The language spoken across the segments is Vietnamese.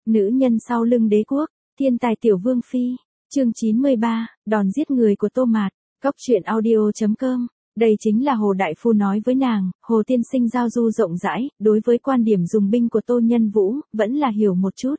Nữ nhân sau lưng đế quốc, thiên tài tiểu vương phi, chương 93, đòn giết người của Tô Mạt, góc truyện audio.com. Đây chính là Hồ Đại Phu nói với nàng, Hồ Tiên Sinh giao du rộng rãi, đối với quan điểm dùng binh của Tô Nhân Vũ, vẫn là hiểu một chút.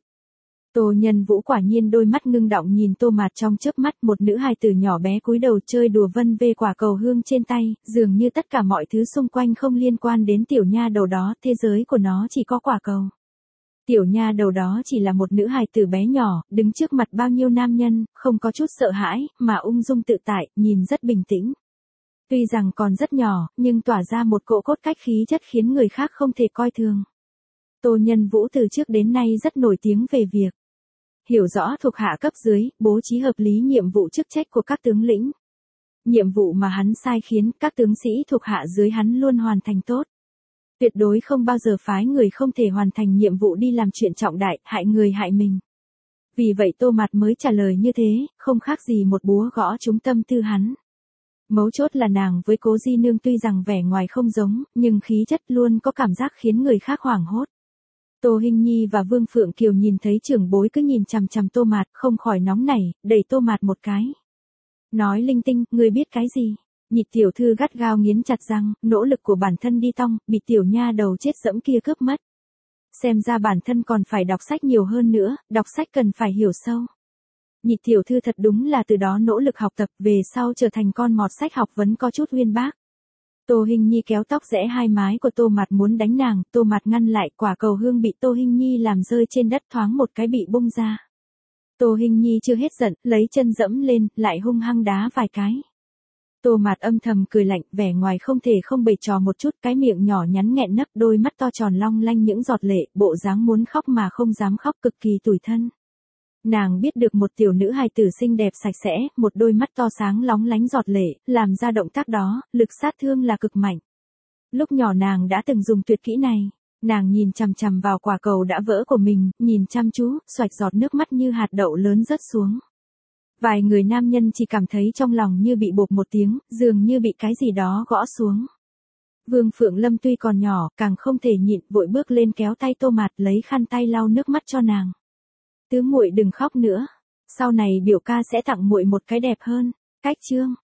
Tô Nhân Vũ quả nhiên đôi mắt ngưng động nhìn Tô Mạt trong chớp mắt, một nữ hài tử nhỏ bé cúi đầu chơi đùa vân vê quả cầu hương trên tay, dường như tất cả mọi thứ xung quanh không liên quan đến tiểu nha đầu đó, thế giới của nó chỉ có quả cầu. Tiểu nha đầu đó chỉ là một nữ hài tử bé nhỏ, đứng trước mặt bao nhiêu nam nhân, không có chút sợ hãi, mà ung dung tự tại, nhìn rất bình tĩnh. Tuy rằng còn rất nhỏ, nhưng tỏa ra một cỗ cốt cách khí chất khiến người khác không thể coi thường. Tô Nhân Vũ từ trước đến nay rất nổi tiếng về việc hiểu rõ thuộc hạ cấp dưới, bố trí hợp lý nhiệm vụ chức trách của các tướng lĩnh. Nhiệm vụ mà hắn sai khiến các tướng sĩ thuộc hạ dưới hắn luôn hoàn thành tốt. Tuyệt đối không bao giờ phái người không thể hoàn thành nhiệm vụ đi làm chuyện trọng đại, hại người hại mình. Vì vậy Tô Mạt mới trả lời như thế, không khác gì một búa gõ trúng tâm tư hắn. Mấu chốt là nàng với Cố Di Nương tuy rằng vẻ ngoài không giống, nhưng khí chất luôn có cảm giác khiến người khác hoảng hốt. Tô Hinh Nhi và Vương Phượng Kiều nhìn thấy trưởng bối cứ nhìn chằm chằm Tô Mạt, không khỏi nóng nảy, đẩy Tô Mạt một cái. Nói linh tinh, ngươi biết cái gì? Nhị tiểu thư gắt gao nghiến chặt răng, nỗ lực của bản thân đi tong, bị tiểu nha đầu chết dẫm kia cướp mất. Xem ra bản thân còn phải đọc sách nhiều hơn nữa, đọc sách cần phải hiểu sâu. Nhị tiểu thư thật đúng là từ đó nỗ lực học tập, về sau trở thành con mọt sách học vấn có chút uyên bác. Tô Hinh Nhi kéo tóc rẽ hai mái của Tô Mạt muốn đánh nàng, Tô Mạt ngăn lại, quả cầu hương bị Tô Hinh Nhi làm rơi trên đất, thoáng một cái bị bung ra. Tô Hinh Nhi chưa hết giận, lấy chân dẫm lên, lại hung hăng đá vài cái. Tô Mạt âm thầm cười lạnh, vẻ ngoài không thể không bày trò một chút, cái miệng nhỏ nhắn nghẹn nấc, đôi mắt to tròn long lanh những giọt lệ, bộ dáng muốn khóc mà không dám khóc, cực kỳ tủi thân. Nàng biết được một tiểu nữ hài tử xinh đẹp sạch sẽ, một đôi mắt to sáng lóng lánh giọt lệ, làm ra động tác đó, lực sát thương là cực mạnh. Lúc nhỏ nàng đã từng dùng tuyệt kỹ này, nàng nhìn chằm chằm vào quả cầu đã vỡ của mình, nhìn chăm chú, xoạch giọt nước mắt như hạt đậu lớn rớt xuống. Vài người nam nhân chỉ cảm thấy trong lòng như bị bộp một tiếng, dường như bị cái gì đó gõ xuống. Vương Phượng Lâm tuy còn nhỏ, càng không thể nhịn, vội bước lên kéo tay Tô Mạt, lấy khăn tay lau nước mắt cho nàng. Tứ muội đừng khóc nữa, sau này biểu ca sẽ tặng muội một cái đẹp hơn. Cách chương